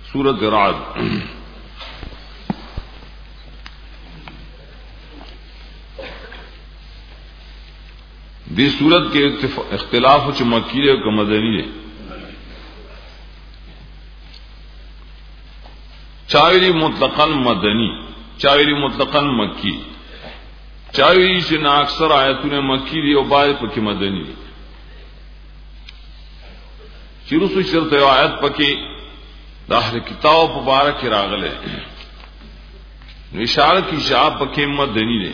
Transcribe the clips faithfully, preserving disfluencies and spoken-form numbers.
सूरत राद दी सूरत के इख्तिलाफ च मक्की है कि मदनी है। चावेरी मुतलकन मदनी, चावेरी मुतलकन मक्की, चावेरी से ना अक्सर आयतुने मक्की दी और बाद पकी मदनी दी। चिरुसु शर्त आयत पकी दाहर किताब मुबारक रागले इशारा की शाह पके मदनी ने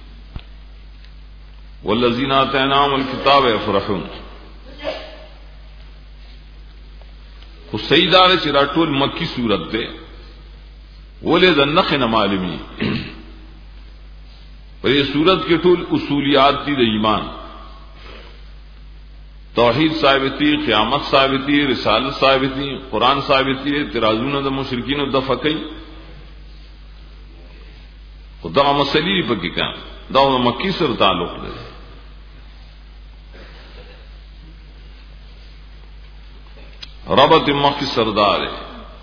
वल्लज़ीना आतैनाहुमुल किताब यफ़रहून हुसैदार चिराटुल मक्की सूरत दे वले दन्नख न मालूमी पर ये सूरत के टूल उसूलियात दी द ईमान तौहीद साबिती, क़यामत साबिती, रिसालत साबिती, कुरान साबिती, तिराजून द मुशरिकीन दफकई खुदा मसली पकी का दाव मक्की से ताल्लुक दे। रबत मक्की सरदार है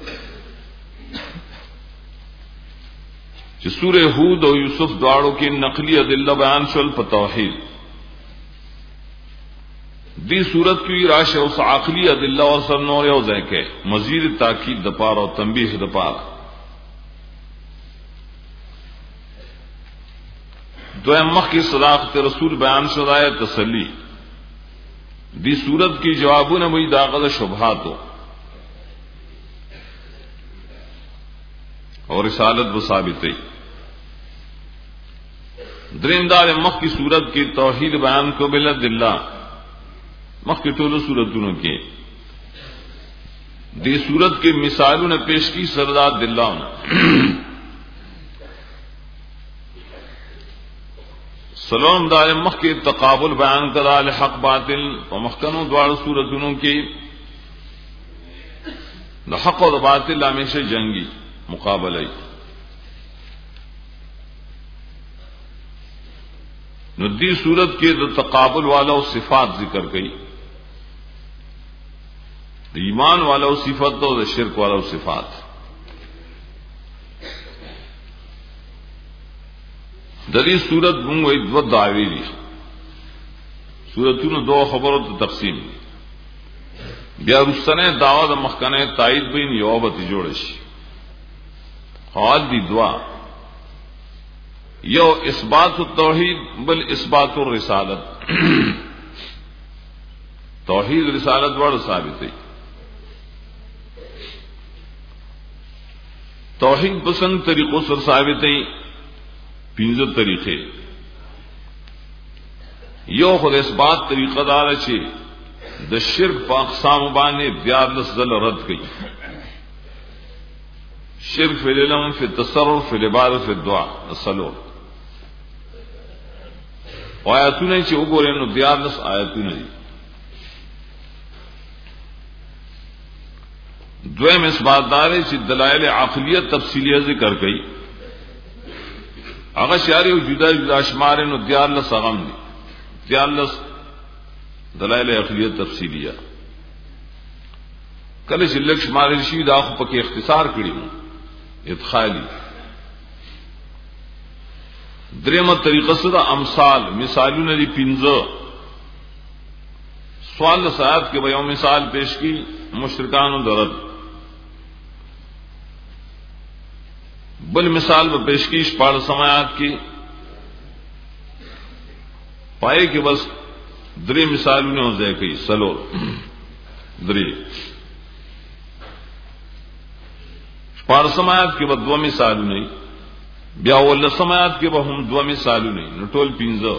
जो सूरे हूद और यूसुफ द्वारों की नकली अदिल्ला बयान शुल पर तौहीद दी सूरत की राश उस आखिली अदिल्ला और सरनौर के मजीद ताकीद दपार और तंबीह दपार दो मख की सदाकत रसूल बयान शुदाए तसली दी सूरत की जवाबों ने वही दागद शुबहात हो और रिसालत व साबित द्रेमदार मख की सूरत की तौहीद बयान को बिला दिल्ला मख के टोलो सूरतों के दी सूरत के मिसालों ने पेश की सरदार दिल्ला सलोम दार मख के तकाबुल बयान करा हक बातिल और मखकनों द्वारा सूरतों के हक और बातिल हमेशा जंगी मुकाबला नदी सूरत के तकाबुल वाला और सिफात जिक्र गई ईमान वाला और सिफत और शिरक वाला और सिफात दरी सूरत मुंग दावेरी सूरतों ने दो खबरों तो तकसीम बिया रुस्तने दावा मखकने ताइद बिन योबत जोड़श हाल दी दुआ यो इसबात तौहीद बल इसबात रिसालत तौहीद रिसालत बड़ साबित है। तौहीद पसंद तरीकों से साबित है पिंजो तरीके यो खुद इसबात तरीक़ादार छे द शिर्क पाकसाम बाने ब्यार लस्जल रद्द गई शिर्क फिल इल्म फिल तसर्रुफ फिल इबादत फिल दुआ सलो आयतों ने चे उगोरे नो ब्यार लस आयतों ने द्वैम इस बात दारे ची दलाइल आखिलियत तफसीलिया जिक्र गई अगर शारी जुदा जुदा शुमारे नो दियालस अगम दी दियालस दलाइल आखिलियत तफसीलिया कल शिल्लक शुमारे रशीद आंख पके इख्तिसार करी हूं इदखाली द्रेम तरीक़ा से अमसाल मिसालू ने पिंजो सवाल साहब के बयो मिसाल पेश की मुशरिकान दरद बल मिसाल व पेश की पाड़ समायात की पाए कि बस द्रे मिसालू ने हो जाए कही सलो द्रे पाड़ समायात के बाद दो मिसालू नहीं ब्यावल समायात के बाद हम दो मिसालू नहीं नटोल पिंजो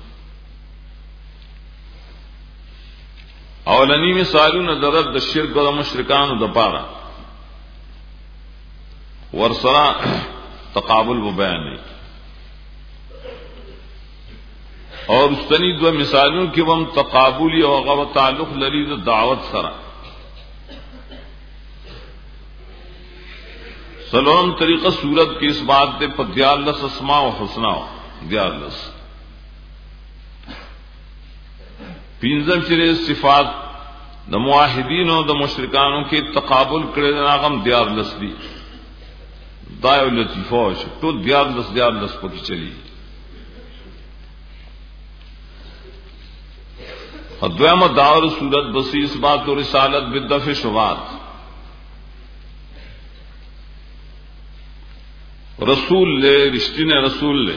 अवलनी मिसालू न दरद द शिर्क व मुशरिकान दपारा वरसरा तकाबुल व बयान नहीं और उस्तनी दो मिसालों के वम तकाबुली और गव ताल्लुक लरी दावत सरा सलोम तरीक़ा सूरत की इस बात पे पर दियालस अस्मा व हुस्ना दियालस पिंजम चिरे सिफात د موحدین او د مشرکانو کې تقابل کړي دا غم دیار لسدي دا یو لطیفه شو ټول دیار لس دیار لس پکې چلی ادوامه داور صورت بسی اثبات و رسالت بالدفع شبهات رسول لے رشتین رسول لے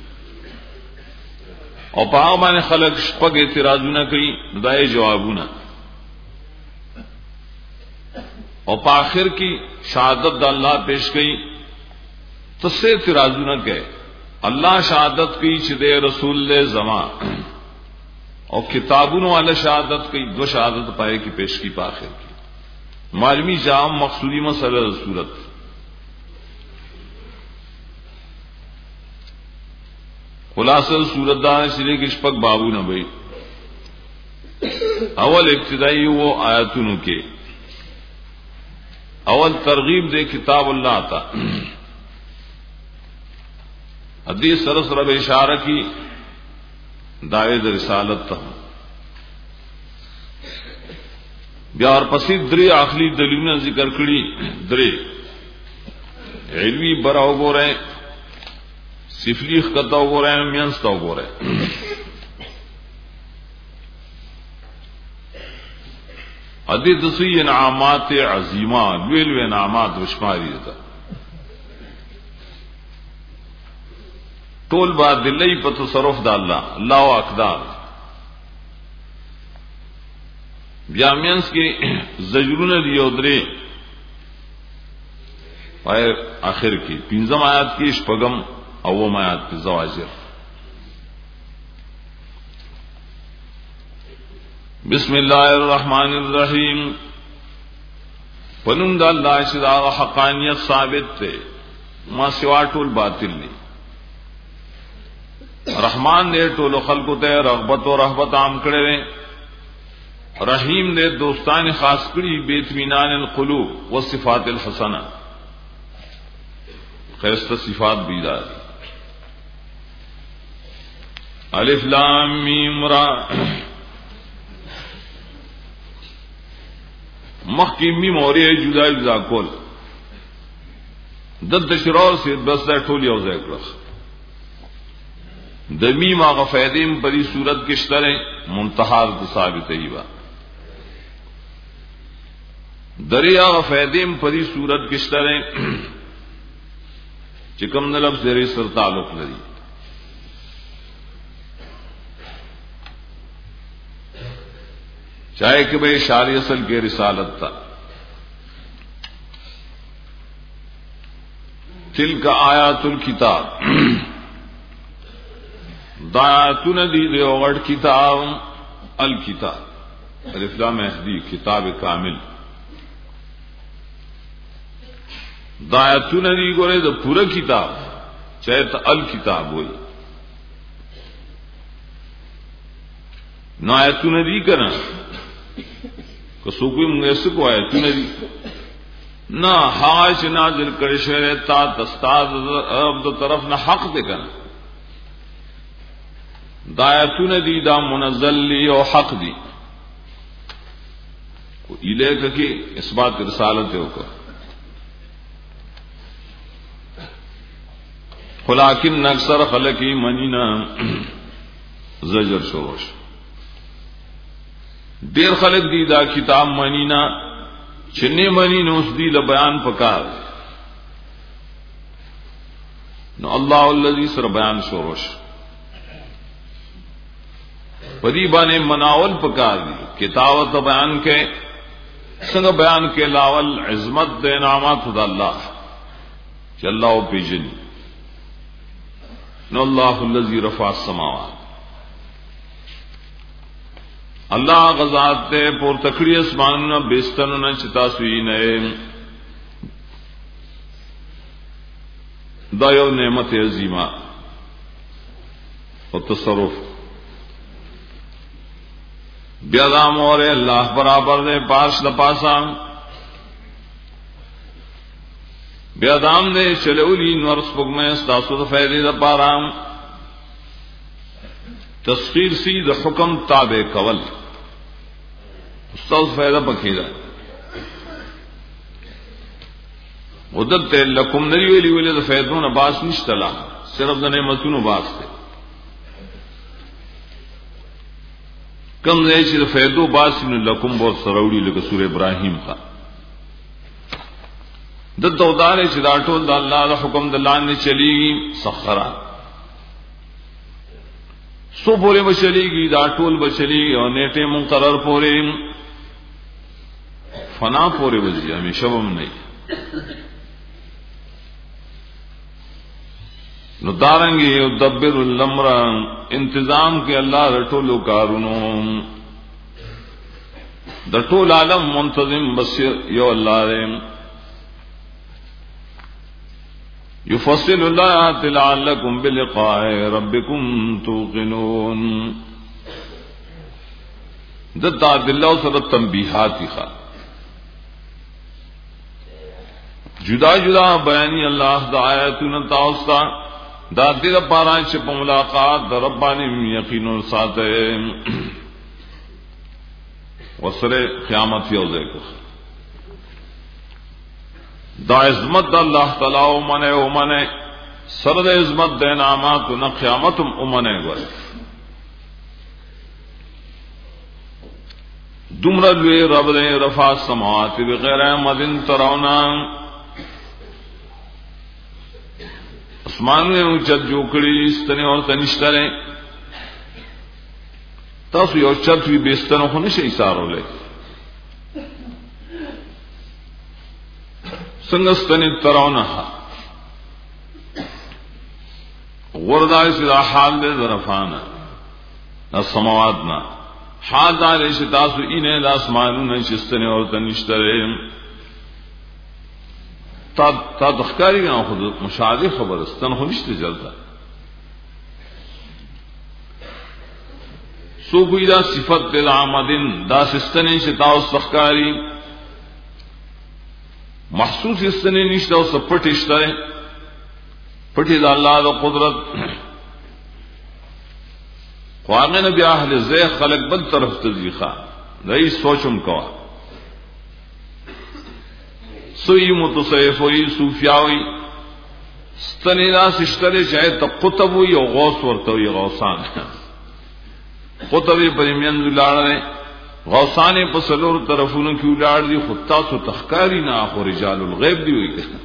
او پاغ باندې خلق شپږ اعتراضونه کوي دای جوابونه او په اخر کې شهادت د الله پیش کړي تسه اعتراضونه کوي الله شهادت کوي چې د رسول له زما او کتابونو والا شهادت کوي دو شهادت پائے کی پیش کی په اخر کې معلومی جام مقصودی مسئلہ صورت خلاصہ صورت دا شری کې شپږ بابونه وي اول ابتدائی وہ آیاتونو کې اول ترغیب دے کتاب اللہ تا حدیث سرس رب اشارہ کی دعوی در رسالت تا بیار پسی دری آخری دلیلونه ذکر کړي دری علوی براو گو رہے سفلی خطا گو رہے مینستا گو رہے حدیث دسوی انعامات عظیمہ لویل و انعامات وشماری دیتا طول با دلی پا تصرف دا اللہ اللہ و اقدار بیامینس کی زجرون دیو درے پائے آخر کی پینزم آیات کی شپگم اوم آیات کی زواجر بسم اللہ الرحمن الرحیم پنم دا اللہ شدا حقانیت ثابت تے ما سوا ټول باطل دی رحمان دے ټول خلق تے رغبت و رحبت عام کړي وے رحیم دے دوستان خاص کړي بے اطمینان القلوب والصفات الحسنہ خیرست صفات بیدار الف لام میم را مخی میم اور یہ جدا جدا کول دد شرور سے بس دا ټول یو ځای کړه د میم هغه فائدې په دې صورت کې شته منتها د ثابت ایبا دریا هغه فائدې په دې صورت کې شته چې کوم نه لفظ لري سره تعلق لري چاہے کہ بھئی اشاری اصل کے رسالت تھا تلک آیات الکتاب دایاتون دی دیوغڑ کتاب الکتاب الف لام مہدی کتاب کامل دایاتون دی گورے دا پورا کتاب چاہے تا الکتاب ہوئی نایاتون دی کرنا کسو کوئی منگیسے کو آئے تو ندی نا حاج نازل کرے شہر تا تستاد عبد طرف نہ حق دے کنا دایتو ندی دا منزل لی او حق دی کو ایلے کہ اس بات رسالت ہو کر خلاکن اکثر خلقی منینا زجر شروش دیر خلق دی دا کتاب منینا چنے منی نو اس دی لبیان پکار نو اللہ الذی سر بیان شوروش پدی بانے مناول پکار دی کتابت بیان کے سنگ بیان کے لاول عظمت دے نامات دا اللہ چ اللہ پی جن نو اللہ الذی رفع السماوات اللہ غزات تے پور تکڑی اسمان نہ بیستن نہ چتا سوئی نئے دایو نعمت عظیمہ اور تصرف بیادام اور اللہ برابر دے پاس لپاسا بیادام دے چلولی نورس پگ میں ستاسو فیدی دا پارام تسخیر سی د حکم تابع کول استاذ فائدہ پکې ده ودت لکم نری ویلی ویلی د فائدون باس نشتلا صرف د نعمتونو باس ده کم ځای چې د فائدو باس نو لکم بہت سروړي لکه سورہ ابراهیم کا د دودار چې دا ټول د الله د حکم د لاندې چلیږي سخرا سو پورې بچلیږي دا ټول بچلیږي او نیټه مقرر پورې فنا پورې وځي همیشه هم نه نو دارنګي يدبر الامر انتظام کې الله د ټولو کارونو د ټول عالم منتظم بس یو الله دی يفصل الآيات لعلكم بلقاء ربكم توقنون دتا بالله سره تنبیحات ښه جدا جدا بیانی الله د آیاتونو تاسو ته دا دې لپاره چې په ملاقات د ربانی یقین او ساته وسره قیامت یو ځای کو دا عظمت د الله تعالی او منه او منه سره د عظمت د انعامات او قیامت هم او منه ګور دومره لوی رب دې رفع السماوات بغیر مدن ترونا اسمان میں چت جو کړي ستنه او تنشتره تاسو یو چت وی بستنه خو نشي سارولې څنګه ستنه ترونه وردا چې حال دې ظرفانه السماواتنا حال دار چې تاسو اینه د اسمانونو چې ستنه او تنشتره تا تا دخکاری نه خود مشاهده خبر استن خو نشته جلدا سو کوئی دا صفت دل عامدین دا سستنه چې تاسو دخکاری محسوس استنه نشته او سپټ اشتره پټی دا الله د قدرت قوانه نبی اهل زیغ خلق بل طرف تزیخا دای سوچم کوا سوی متصوف وی صوفیاوی ستنی دا سشتره چاہے تا قطب وی او غوث ورطوی غوثان قطبی پریمین دلارے غوثان پسلور طرفونو کیو لار دی خطا سو تخکاری نا آخو رجال الغیب دی ہوئی کہنا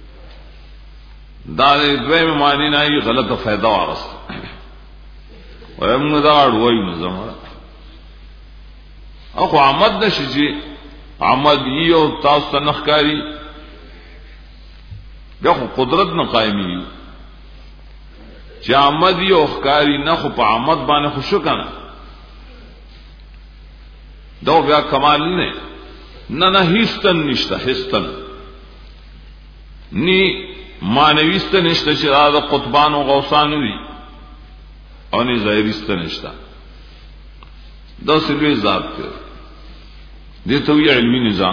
دا دوی میں معنی نائی غلط فیدہ وارست ویم دا اڑوائی نظم اخو عمد نشجی عمد یو تاسو نخکاری بیا خو قدرت نه قائمی چې عمد یو خکاری نه خو په عمد باندې خوشو کنه دا بیا کمال نه نه نه هیڅ نشته هیڅ نی مانویست نشته چې دا قطبان او غوثان وي او نه ظاهریست نشته دا سلوی ذات ته دیتو یہ علمی نظام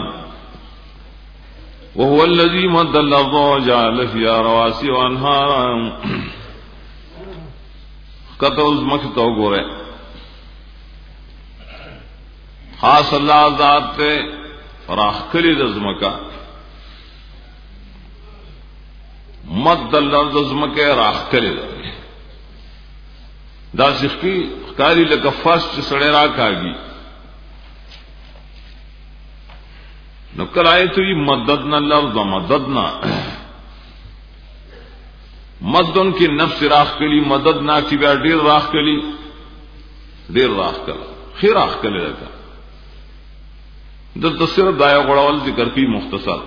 وهو الذي مد الارض وجعل فيها رواسي وانهارا کتو مکتو گورے خاص اللہ ذات تے فراخ کلی دزمکا مد الارض دزمکے راخ کلی دا سخی خکاری لکفاس چی سڑے راکاگی نکل آئے تو یہ مددنا لفظ مددنا مدن کی نفس راخ کلی مددنا کی بیا ډیر راخ کلی ډیر راخ کلا خیر راخ کلی لگا دلتا صرف دایا غڑاول ذکر کی مختصر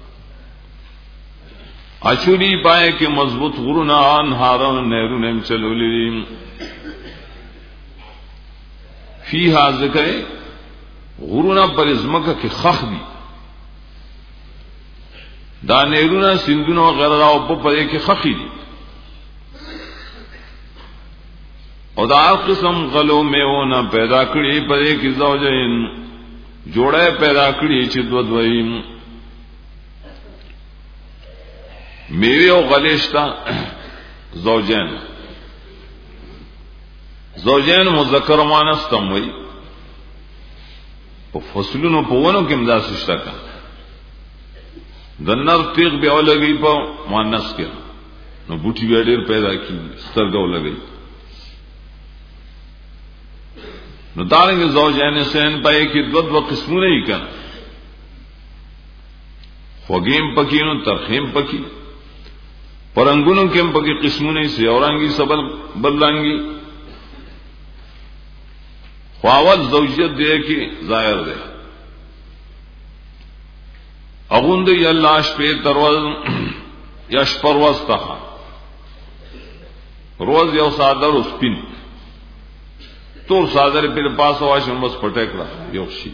اچولی پائے کہ مضبوط غرونا انہارن نیرون چلولی فیہا ذکر غرونا پر ازمکہ کی خخ دی دا نیرونا سندونا وغیرہ او په پدې کې خخي دي او دا قسم غلو میونه پیدا کړی پدې کې زوجین جوړه پیدا کړی چې دو دویم میوه او غلیشتا زوجین زوجین مذکر مؤنث تم وی په فصلونو په ونو کې امداد شته کا د نر تیغ به ولګي په مؤنث کې نو بوټي ډېر پیدا کیږي سترګو لګي نو دارنګ زوجین سین پای کې دو دو قسمونه یې کړه خوګیم پکې نو ترخیم پکې پرنګونو کې هم پکې قسمونه سي اورانګي سبل بلانګي خواول زوجیت دې کې ظاهر ده اغوند یلا شپې ترول یا شپر واسطه روز یو صادر سپین تور صادر پر پاس واشه بس پټکړه یو شي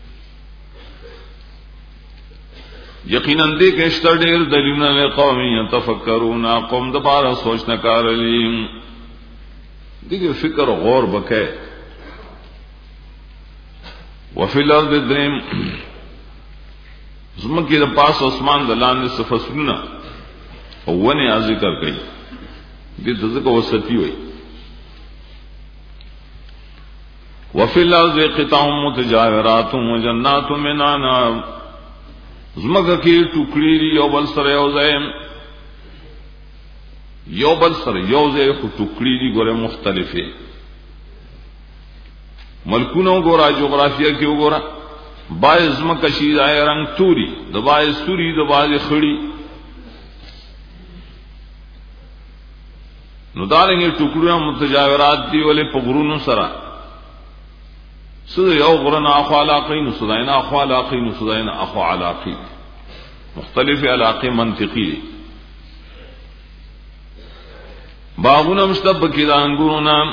یقینا دې کې شته ډېر دلیلونه له قوم يتفکرون قوم د بار سوچ نه کارلې دغه فکر غور وکړي وفي الارض دریم زمکه د پاس اسمان د لاندې صفصلونه او ونه ذکر کړي دې دغه وسطي وي وفي الارض قطع متجاورات وجنات من عناب زمکه کې ټوکړي یو بل سره یو ځای یو بل سره یو ځای خو ټوکړي دي ګوره مختلفه ملکونو ګوره جغرافیه کې وګوره باز زمکه شي ځای رنگ توري د باز سوري د باز خړی نو دارنګ ټوکړو متجاورات دی ولې په غرونو سره سو یو غرنا اخو علاقین سداینا اخو علاقین سداینا اخو علاقین مختلف علاقې منطقي باغونه مشتب کې د انګورو نام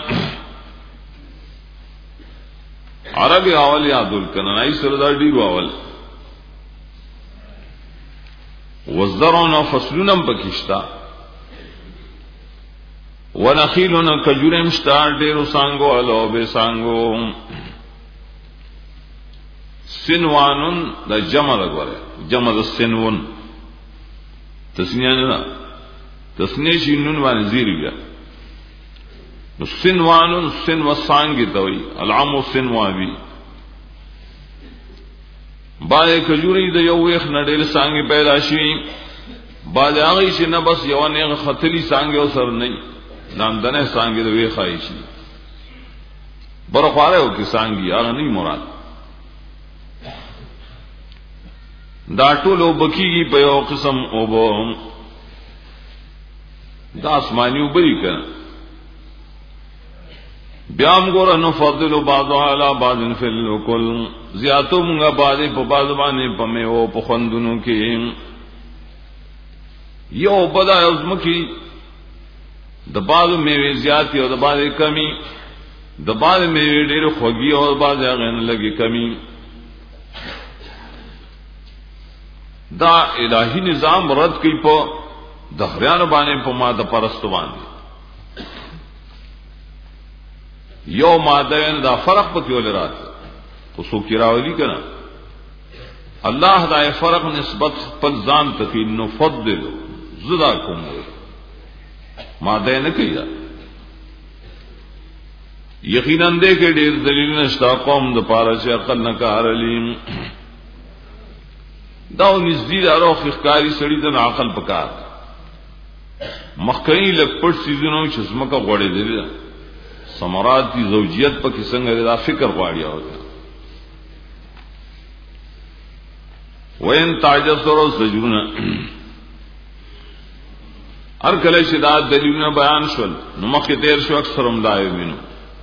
عربي اول یادول کنه نای سره دا ډیر اول وزرعنا فصلنا پکشتا ونخيلنا کجورم شتا ډیرو سانګو الو به سانګو سنوانن دا جمع لګوره جمع د سنون تسنیه نه تسنیه شي نون باندې زیری بیا نو سنوانن سن وسانګي دوی العام سنوابي باندې کجوري د یو وخت نډل سانګي پیدا شي باندې هغه شي نه بس یو نه خطلی سانګي او سر نه نامدنه سانګي د وی خای شي برخواره او کی سانګي هغه نه مراد دا ټول وبکیږي په یو قسم او بو دا اسمانیو بری کنه بیام ګور نو فضل بعض علی بعض فی الکل زیاتو مونږه بعضی په بعض باندې پمه او په خوندونو کې یو بدا ازمکی د بعض میوه زیات او د بعض کمی د بعض میوه ډېر خوږی او بعض هغه نه لګي کمی دا الہی نظام رد کی په دهریان باندې په ماده پرستو باندې یو ماده دا فرق پکې ول راځي خو سو کی راولي کنه الله دا فرق نسبت خپل ځان ته نو فضل زدا کوم ماده نه کیدا یقینا دې کې ډېر دلیل نشتا قوم د پاره چې عقل نه کارلیم داو نزدې دارو خخکاری سړی د عقل پکار مخکې لک پټ سيزونو چې زمکه غوړې دي ثمرات دی زوجیت پکې څنګه دا فکر غواړي او وین تاجسرو سجونا هر کله چې دا دلیلونه بیان شول نو مخکې تیر شو اکثر هم دا وینو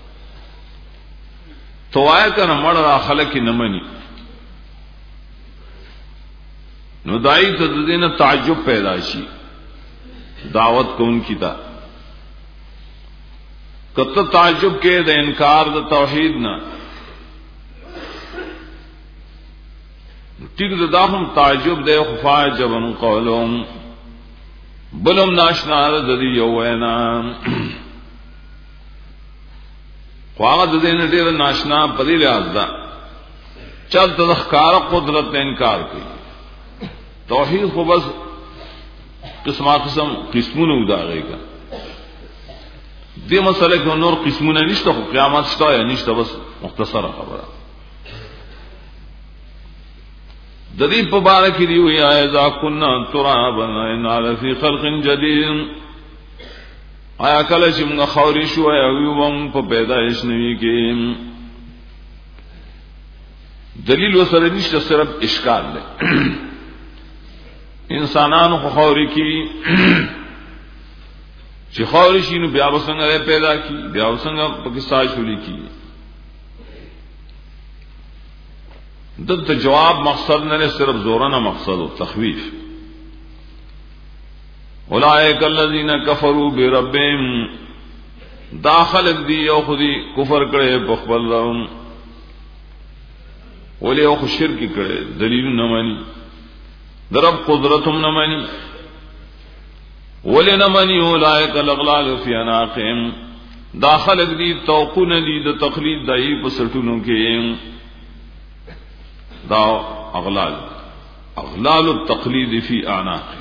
توای کنه مړ را خلک نه مني نو دای ته د دینه تعجب پیدا شي دعوت کون کی تا کته تعجب کې د انکار د توحید نه ټیک د داهم تعجب د خفا جبن قولهم بلم ناشنا د دې یو وینا خواغه د دې نه ډیر ناشنا پدې لحاظ دا چل د ښکار قدرت نه انکار کوي توحید خو بس قسمه قسم قسمونه وداغېګا دې مسله کې نور قسمونه نشته خو قیامت شته یا نشته بس مختصره خبره ددی مبارک دی ہوئی اذا كنا ترابا انا لفی خلق جدید آیا کله چې موږ خوري شو یا ووم په پیدایش نوي کې دلیل وسره نشته صرف اشکال دی انسانانو خو خوري کی چې خوري شي نو بیا وسنګ پیدا کی بیا وسنګ پکې ساجولي کی دلته جواب مقصد نه صرف زورنا مقصد او تخویف اولئک الذین کفروا بربهم داخل دی او خودی کفر کړي په خپل رب ولې او شرک کړي دلیل نه مانی درب قدرتهم نه مانی ولې نه مانی اولئک الاغلال فی عناقهم داخل دی توقن دی د تقلید دای په سټونو کې دا اغلال اغلال التقلید فی اعناقه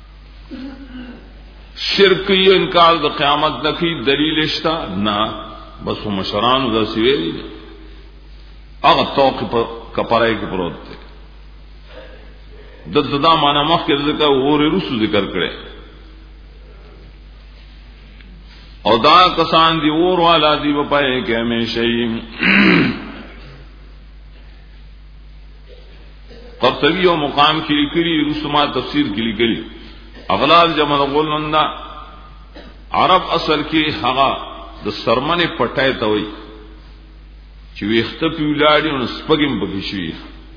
شرک یہ انکار د قیامت نکی دلیل اشتا نا بس مشران دا سویلی اغا توقی پا کپرائی کی پروت تے دد دا مانا مخ کے ذکر غور رسو ذکر کرے او دا کسان دی غور والا دی بپائے کہ ہمیشہی قرطبی و مقام کی لکری رسومات تفسیر کی لکری اغلال جمع غولندا عرب اصل کې هغه د سرمنه پټای ته وي چې ویخته پیولاړي او سپګم بږي شي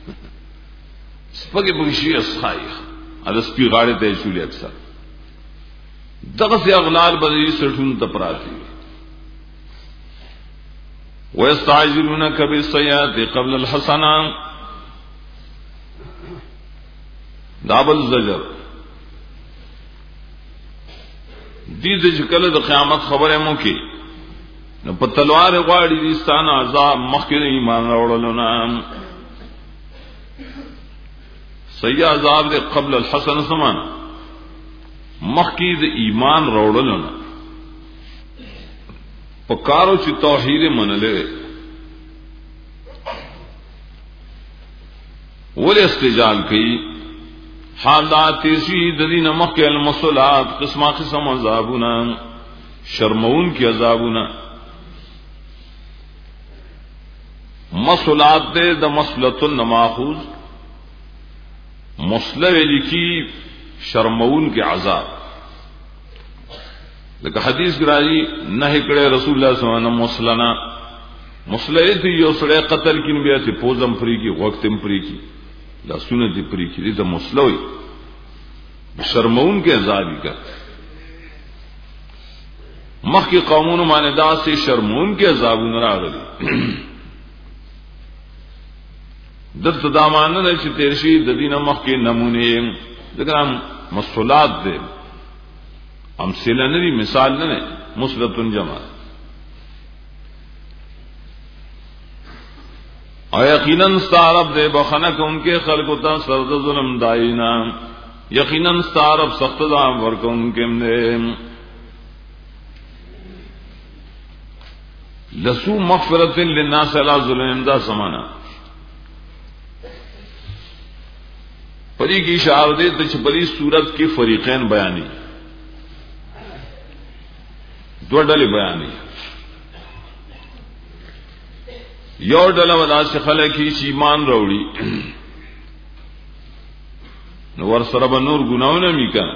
سپګي بږي شي اسخای ا د سپي غاړه ته شولې اکثر دغه سي اغلال بدري سټون ته پراتی ويستعجلونك بالسيئات قبل الحسنات دابل زجر دې د کله د قیامت خبره مو کې نو په تلوار غواړي دي ستانه عذاب مخکې ایمان راوړل نه سیئ عذاب د قبل الحسن سمان مخکې د ایمان راوړل نه په کارو چې توحید منلې ول استجال کوي حالات تیزی ددین مخی المسولات قسمہ قسم عذابنا شرمون کی عذابنا مسولات دے دا مسلط النماخوز مسلح لکی شرمون کے عذاب لیکن حدیث گراجی نہ کڑے رسول اللہ صلی اللہ علیہ وسلم مسلنا مسلح تھی یو سڑے قتل کی نبیہ تھی پوزم پری کی وقتم پری کی لا سنت پری کی دا مسلوی شرمون کے عذابی کا مخ کی قومون ماندہ سے شرمون کے عذابون راغلی دت دامان نے چې تیرشی د دینه مخ کې نمونه ذکر مسولات دے امثله نه مثال نه مثبتن جمع اور یقیناً ستارب دے بخنک ان کے خلق تا سرد ظلم دائینا یقیناً ستارب سخت دام ورک ان کے دے لسو مغفرت للناس علی ظلم دا سمانا پری کی اشارہ دے تو پری صورت کی فریقین بیانی دو ڈلے بیانی یو ڈلا ودا سے خلق کی ایمان روڑی ور سرب نور گناہوں نے می کنا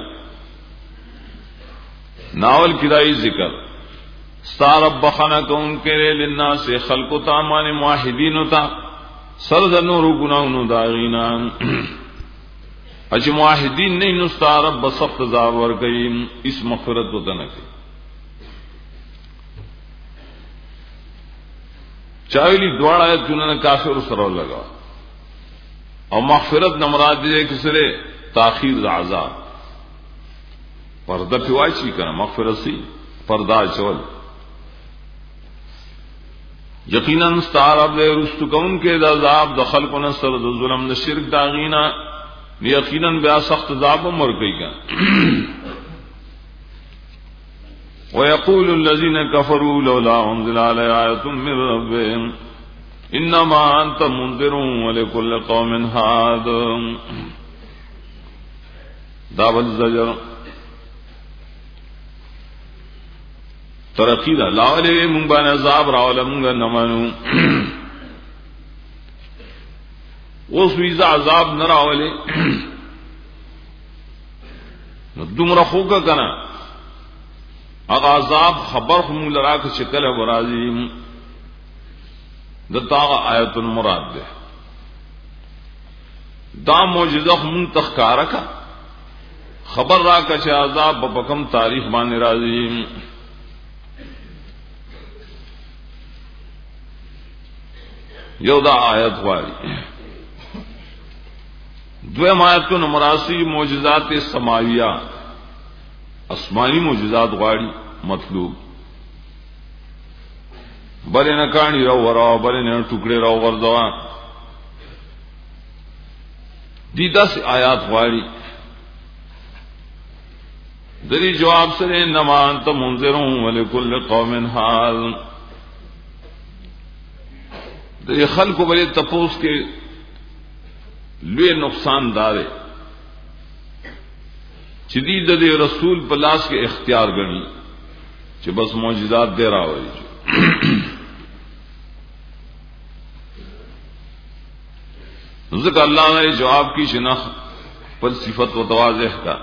ناول کدائی ذکر ستارب بخنا کون کے للناس خلق تامان موحدین تا سرد نور گناہوں داغینا اچ موحدین نہیں نستارب بسخت عذاب ور گئی اس مغفرت تو تنکی چاویلی دوڑا ہے چننے کافر سرو لگا اور مغفرت نمراد دے کسرے تاخیر عذاب پردہ پیواچی کرنا مغفرت سی پردہ چول یقیناً ستارب دے رستو کون کے عذاب دخل کو نصر دو ظلم دا شرک داغینا یقیناً بیا سخت عذاب مر گئی گا ويقول الذين كفروا لولا انزل عليه آية من ربهم انما انت منذر ولكل قوم هاد. داول زجر ترقی دا لاولے مونږ باندې عذاب راول مونږ نه مانو. اوس ویزا عذاب نه راولې نو دومره خوګه کنه هغه عذاب خبر هم لراک شکل ورازی دتا آیت المراد ده دا معجزہ هم تخکارا کا خبر را کا چې عذاب په کم تاریخ باندې راځي. یو دا آیت والی دویم آیت کو نمراسی معجزات سماویہ آسمانی معجزات غاڑی مطلوب بلے نہ کہانی رو وراؤ بلے نہ ٹکڑے رو غرضوا دی دس آیات غاڑی دری جواب سے انما انت منذر ولکل قوم حال. دری خلق بلے تپوس کے لوی نقصان دارے شدید دے رسول پلاس کے اختیار گنی کہ بس معجزات دے رہا ہوئی ذکر اللہ نے جواب کی شناخت پر صفت و تواضح کا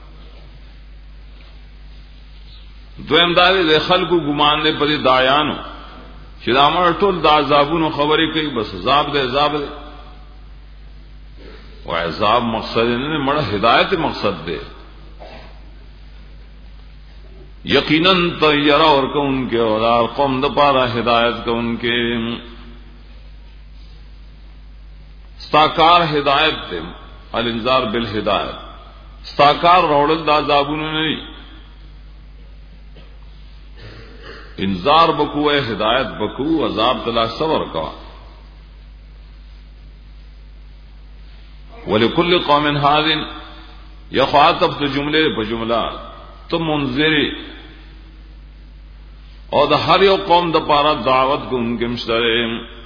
دو امداد دے خلق کو گمان دے پر دایانو شدامر ٹول دا عذابون خبریں کئی بس عذاب دے عذاب دے و عذاب مقصد نے مڑا ہدایت مقصد دے یقیناً طیرہ اور کو ان کے اولاد قوم دپارا ہدایت کو ان کے ستاکار ہدایت دے الانذار بالہدایت ستاکار روڑل دا عذابون نہیں انذار بکو ہے ہدایت بکو عذاب تلا صبر کا. ولکل قوم ہاد یخاطب تو جملے بجملہ تم منذری اور دا ہر یو قوم دا پارا دعوت کو ان کے مشترے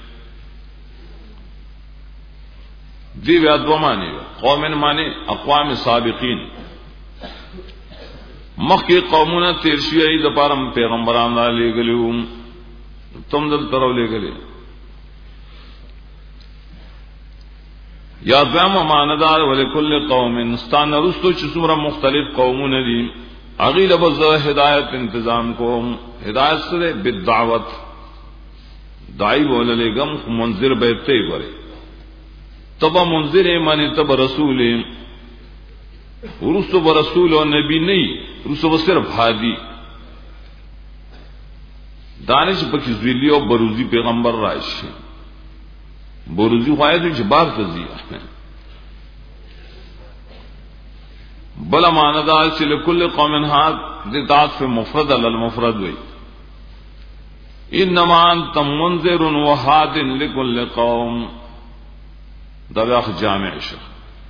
دی ویاد و مانے قوم مانے اقوام سابقین مخ کی قومون تیرشی ای دا پارم پیغمبران دا لے گلیو تم دل طرف لے گلے یا دوام ماندار ولکل قوم ستان رستو چسورا مختلف قومون دی اغیل بزر ہدایت انتظام کو ہدایت سے بالدعوت دائی بول لے گم منذر بیتے برے تب منذر مانی تب رسول رسو برسول اور نبی نہیں رسو صرف ہادی دانش پکی زویلی اور بروزی پیغمبر رائش بروزی خواہد جبار تزیہ بلا ماندار سے لکل قوم ہاتھ دتات فی مفرد المفرد ہوئی انما انت منذر وحاد لکل قوم دواخ جامع شخ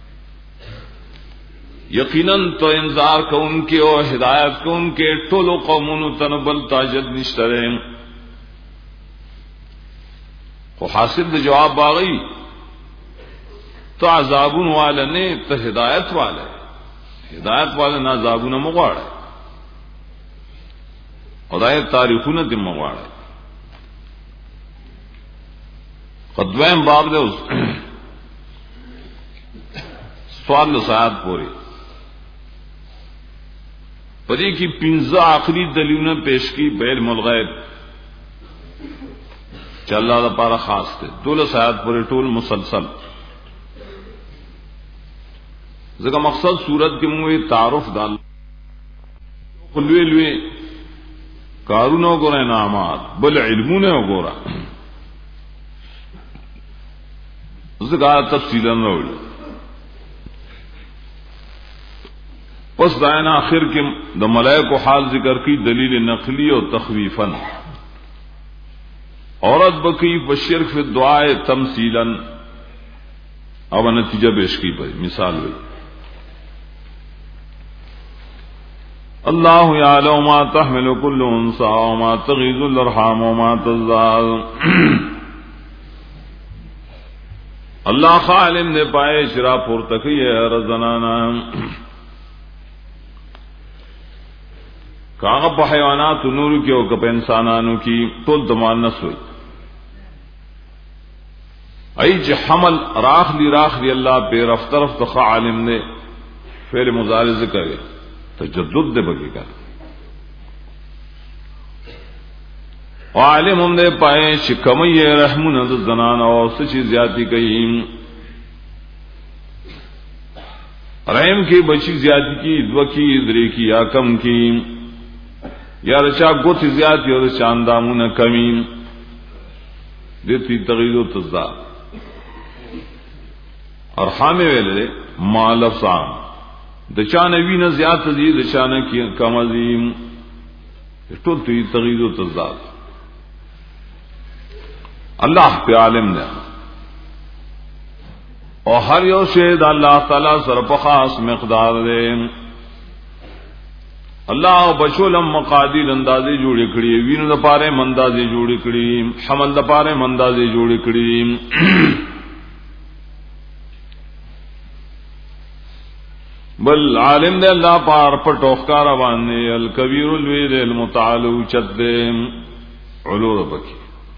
یقیناً تو انذار کو ان کے اور ہدایت کو ان کے ٹولو قومون تنبل تاجد نشترے کو حاصل جواب باغی تو عذابون والا نے تو ہدایت والے ہدایت والے نہ عذابون مغواڑے خدای تاریخون دم مغواڑے قدویم باب دے اس سوال لسایات پوری پدی کی پنزا آخری دلیلوں پیش کی بعلم الغیب کہ اللہ دا پارا خاص تھے دول سایات پورے ٹول مسلسل ذکر مقصد صورت کے منہ تعارف ڈال لوے لوے کارونوں کو انعامات بل علموں نے گورا ذکر تفصیلا نوڑ پس دائن آخر کے دا ملائک کو حال ذکر کی دلیل نقلی اور تخویفاً عورت بکی بشرک فی دعائے تمثیلا اب نتیجہ پیش کی پئی مثال ہوئی اللہ یعلم ما تحمل کل انثى وما تغیض الارحام وما تزداد اللہ خالم نے پائے شرا پورتکی ہے رزنانا کاغ پا حیوانات نور کی او کپ انسانانو کی تول دمان نسوئی ای چی حمل راخ لی راخ لی اللہ پہ رفت رفت خا عالم نے فعل مضارع ذکر ہے تجدد دے بگی کر عالم ہم نے پائے شکمی رحمون از زنان اور سچی زیادتی کئی رحم کی بچی زیادتی کی دو کی دری کی یا کم کی یا رچا گوت زیادتی اور چاندامون کمی دیتی تغییر و تزداد اور حامے ویلے ما لفظان دچانوی نہ زیادت دی دچانہ کی کم عظیم ٹول تی تغییر و تزداد اللہ پہ عالم نے اور ہر یو شہد اللہ تعالی سر خاص مقدار دے اللہ بچولم مقادیر اندازے جوڑی کڑی وین د پارے مندازے جوڑی کڑی حمل د پارے مندازے جوڑی کڑی بل عالم دے اللہ پار پٹوخکار باندے الکبیر الوید المتعال چد دے علو ربکی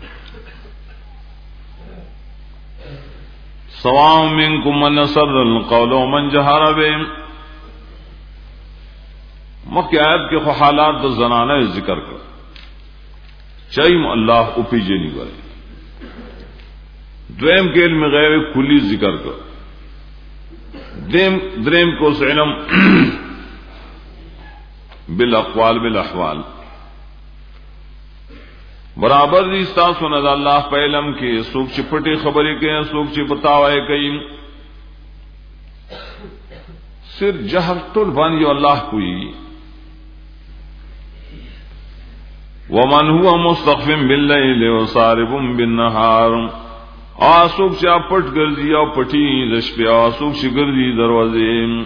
سواء منکم من سر القول ومن جہر بے مکی آیت کے خو حالات دا زنانہ ذکر کر چاہیم اللہ اپی جنی کرے دویم کے علم غیب کلی ذکر کر دیم دریم کو علم بالاقوال بالاحوال برابر دی استاسو ند اللہ پہ علم کے سوک چپٹی خبری کے سوک چپتاوائے کئی سر جہر ٹول بانی جو اللہ کوئی ومن هو مستخف باللیل وصارب بالنهار آسوک چا پٹ گردی او پٹی دش پہ آسوک چا گردی دروازے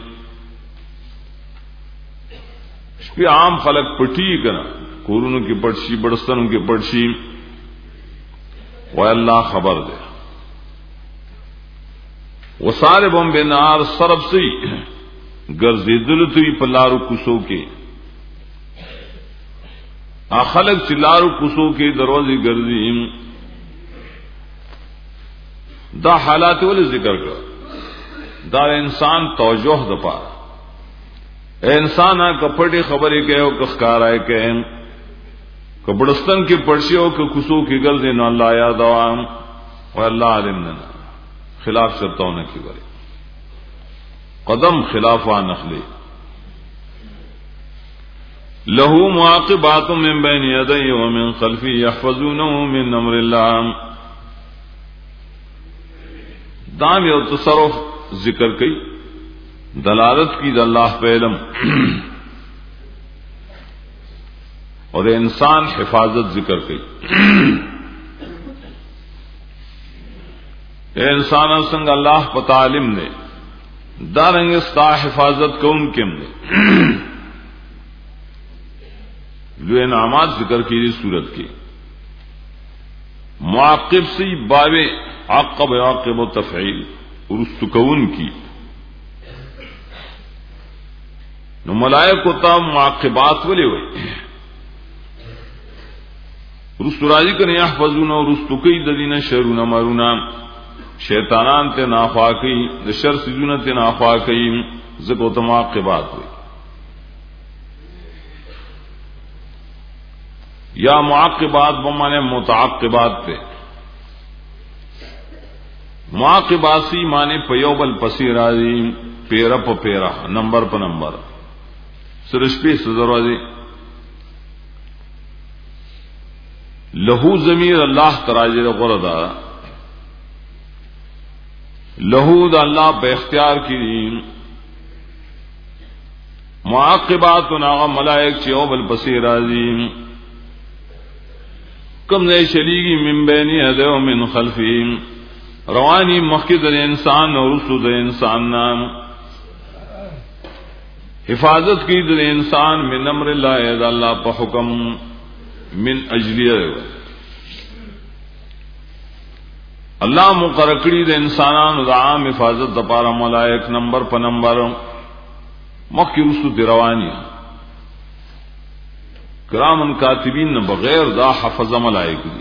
شپی عام خلق پٹی کنا کورونوں کی پٹشی بڑستنوں کی پٹشی وہ اللہ خبر دے وصارب بالنهار سرب سی گردی دلتوی پلارو کسو کے خلق چلارو کسو کے دروازے گردیم دا حالات والے ذکر کر دا انسان توجہ دپا اے انسان کپڑے خبریں کہ ہو کخکارائے کہ کپڑستن کی پڑشی ہو کہ کسو کی گردے نہ اللہ یاد عوام اور اللہ عالم نہ خلاف کرتا ہوں کی بری قدم خلاف آ نخلے لہو معاقبات من بین یدی ومن خلفی یحفظونہ من امر اللہ دام یو تصرف ذکر کی دلالت کی اللہ پہ علم اور انسان حفاظت ذکر کی اے انسان سنگ اللہ پتا علم نے دارنگ ستا حفاظت کون کم نے جو انعامات ذکر کی صورت کی معاقب سی باب عقب عاقب و تفعیل رستکون کی نو ملائکو تا معاقبات ولی ہوئی رستراجی کن یحفظون و رستکی ددین شرون مرونا شیطانان تے نافاقی شر سجون تے نافاقی ذکر تا معاقبات ہوئی یا معاقبات بمانے متعاقبات پہ معاقباسی مانے پیوبل پسی راضی پیرا پا پیرا نمبر پا نمبر سرش پی سدروازی لہو ضمیر اللہ تراجر غردا لہو دا اللہ پہ اختیار کی معاقبات ناغا ملائک چیوبل پسی راضی کم دے چلیگی من بینی ادے و من خلفی روانی مخید انسان اور رسول انسان نام حفاظت کی دل انسان من امر اللہ اذا اللہ پا حکم من اجلیہ الله مقرر کړی د انسانانو د عام حفاظت د پاره ملائک نمبر په نمبر مخکې رسو دی رواني کرامن کاتبین نه بغیر دا حفظ ملائک دي.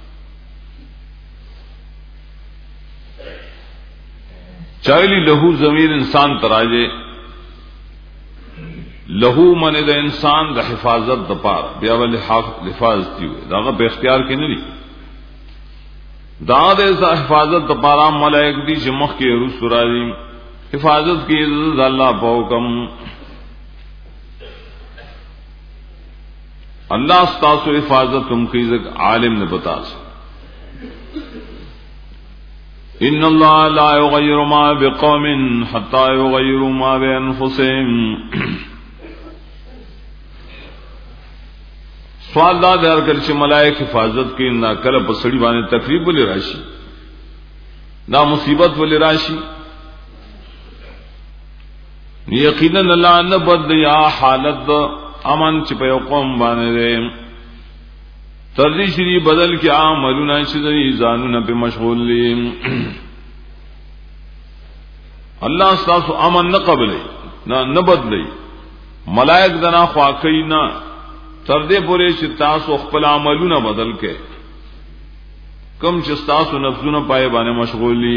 چایلی لہو ضمیر انسان تراجے لہو من د انسان د حفاظت د پاره بیا ول حفاظت دی داغه په اختیار کې نه دي. دا د حفاظت د پاره ملائک دي چې مخ کې رسو راځي حفاظت کې د الله په حکم. اللہ استاسو حفاظت تم کی عالم نے بتا سکتا. ان اللہ لا یغیر ما بقوم حتی یغیروا ما بانفسهم. سوال دا در کر چې ملائک حفاظت کی نہ کله په سړي باندې تکلیف ولې راشي دا مصیبت ولې راشي یقینا الله نه بد یا حالت امن چې په قوم باندې ترجی شری بدل کې عملونه چې دې ځانونه په مشغول دي. الله تاسو امن نه قبلې نه نه بدلې ملائک دنا خواکې نه تر دې پورې چې تاسو خپل عملونه بدل کې کم چې تاسو نفسونه پای باندې مشغول دي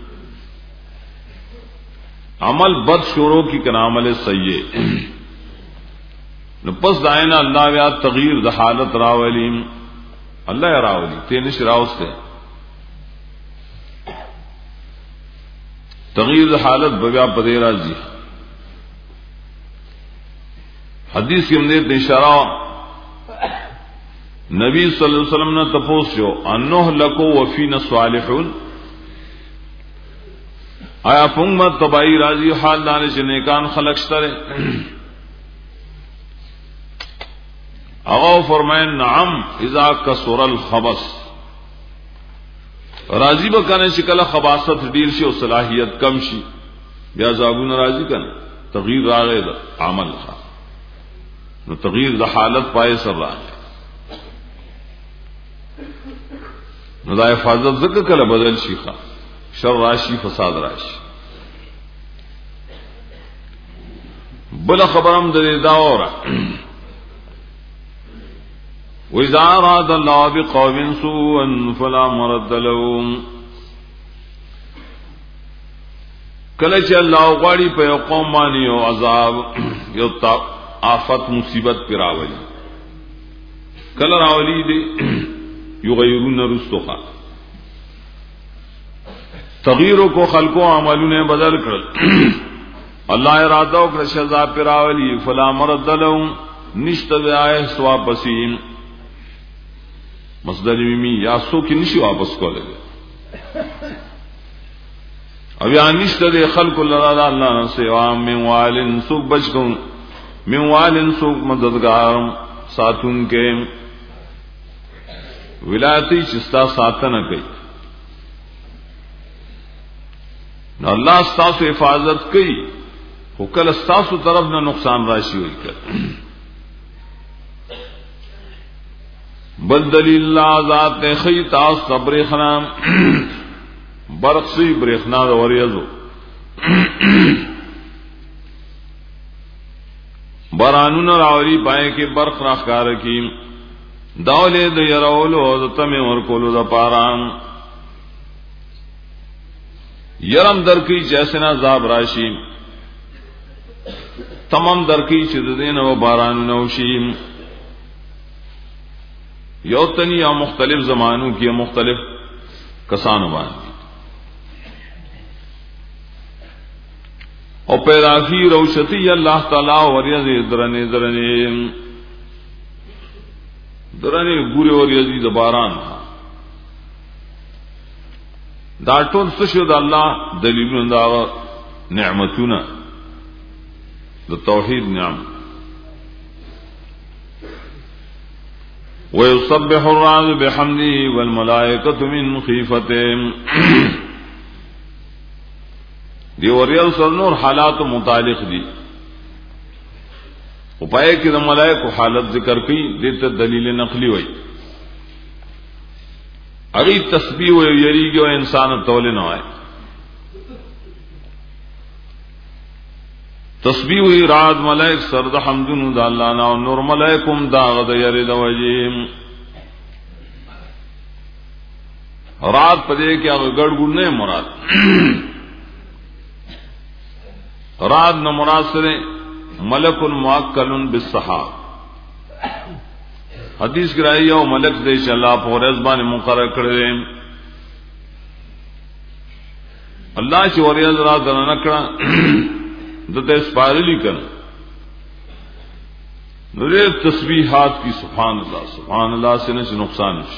عمل بد شروع کی کنا عمل سیئ نو پس داینا اللہ بیا تغییر د حالت راولی اللہ راولی تینش راوستے تغییر د حالت بیا پدے راضی. حدیث کی امدیت اشارہ نبی صلی اللہ علیہ وسلم نے تپوس جو انہ لکو وفین صالحون آیا پنگمت تبائی راضی حال دانے سے نیکان خلقشترے اغاو فرمائن نعم اذا کسر الخبث راضی بکنے شکل خباست دیر شی و صلاحیت کم شی بیا زابون راضی کنے تغییر راغے دا عمل خواہ نو تغییر دا حالت پائے سر راغے نو دا حفاظت ذکر کل بدل شی خواہ شر راشی فساد راشی. بلا خبرم دے داورا وَإِذَا أَرَادَ اللَّهُ بِقَوْمٍ سُوءًا فَلَا مَرَدَّ لَهُ. کله چې الله غواړي په یو قوم باندې یو عذاب یو آفت مصیبت پر راولي کله راولي دي یغیرون رسوخا تغییروں کو خلقوں عملوں نے بدل کر اللہ ارادہ کر عذاب پر راولي فلا مرد لهم نشته آئے سوا پسیم مصدر میمی یا سو کی نشی واپس کولے اب یا نشته دے خلق اللہ اللہ سوا من والن سوک بچ کن من والن سوک مددگار ساتون کے ولایتی چستا ساتنہ کئی اللہ استاسو حفاظت کئی وکل استاسو طرف نہ نقصان راشی ہوئی کر بل دلیل ذات خیتا صبر خنام برقسی برخنا وریزو بارانون راوری پائے کہ برق راخکار کی دولے د یرولو د تمه ور کولو د پارام یرم در کی جیسے نا عذاب راشی تمام در کی چې د دین او باران نوشی یو تنی یا مختلف زمانوں کی مختلف کسانوں باندې او پیدا کی روشتی اللہ تعالی وریز درنے درنے درنے ګوري وریزی د باران دا ټول څه شو د الله دلیلونه دا نعمتونه د توحید نعمت ويسبح الرعد بحمده والملائكة من خيفته دی وریل سر نور حالات متعلق دی او پائے کہ د ملائکہ حالت ذکر کی دیتا دلیل نقلی ہوئی اگی تسبیح و یریږي او انسان تول نه وای تسبیح و رات ملائک سر د حمدونو د الله نه او نور ملائکم دا غد یری د وجیم رات پدې کې هغه ګډ ګډ نه مراد رات نو مراد سره ملک موکل بالسحاب حدیث کې راځي او ملک دې چې الله په ورځ باندې مقرر کړی الله چې ورځ رات نه کړه دته سپارلی کړه نو دې تسبیحات کی سبحان الله سبحان الله سے نه نقصان نشي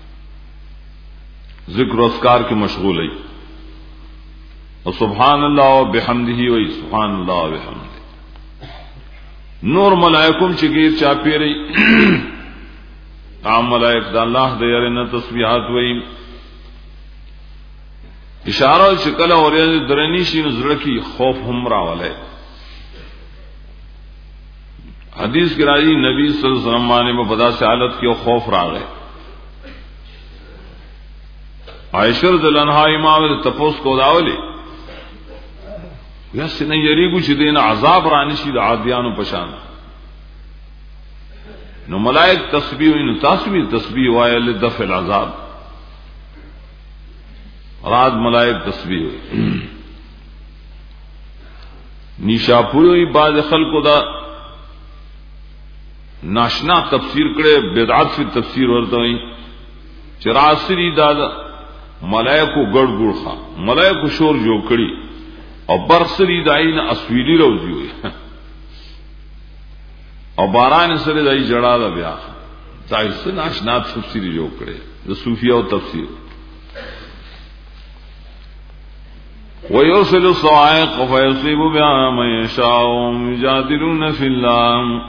ذکر و اذکار کې مشغول ہے اور سبحان اللہ و بحمدہ وی سبحان اللہ و بحمدہ نور ملائکم چې غیر چا پیری عام ملائک دا اللہ دے یارنا تسبیحات وی اشارہ شکل اور درنی شي نظر کی خوف هم راولے حدیث کی راضی نبی صلی اللہ علیہ وسلم نے بدا سے حالت کی خوف را گئے عائشہ رضی اللہ عنہا امام تپوس کو داولی یا سن یریګو چې دین عذاب رانی شي د عادیانو پشان نو ملائک تسبیح نو تسبیح تسبیح وایي لدفع العذاب رات ملائک تسبیح نیشاپوری بعض خلقو دا ناشنا تفسیر کړي بدعت فی تفسیر ورته وي چراسری دا ملائکو ګډ ګډ خا ملائکو شور جو کړي او برسری داین اسویلی روزی ہوئی او باران سره دای جڑا دا بیا دای سن اشنا تفسیر جو کرے د صوفیہ او تفسیر ويرسل الصواعق فيصيب بها من يشاء يجادلون في الله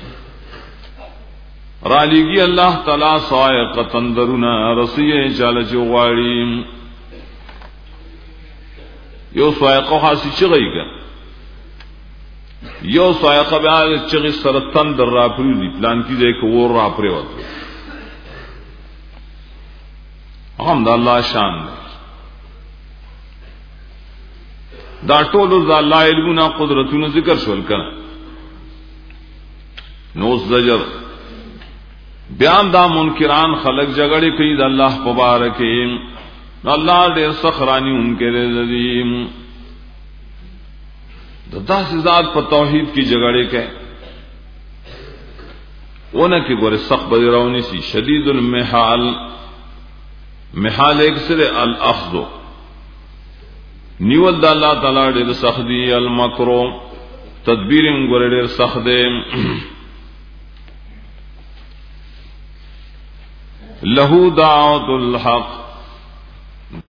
رالیگی اللہ تعالی صواعق تندرنا رسیه چاله چغواړي یو صواعق خاصی چغی کا یو صواعق بیا چغی سرطان در را پریوزی پلان کی دے کہ وہ را پریوزی حمد اللہ شان دے دا ټول دا الله علمنا قدرتونه ذکر شول کنا نو زجر بیان دا منکران خلق جګړه کوي د الله مبارک اللہ ډېر سخرانی ان کے رضیم دتا سے ذات پر توحید کی جګړه کوي ونه کې ګوره سخت بدرونی سی شدید المحال محال ایک سره الاخذ نیول د الله تعالی ډېر سخت دی المکرو تدبیر ګوره ډېر سخت دی له دعوت الحق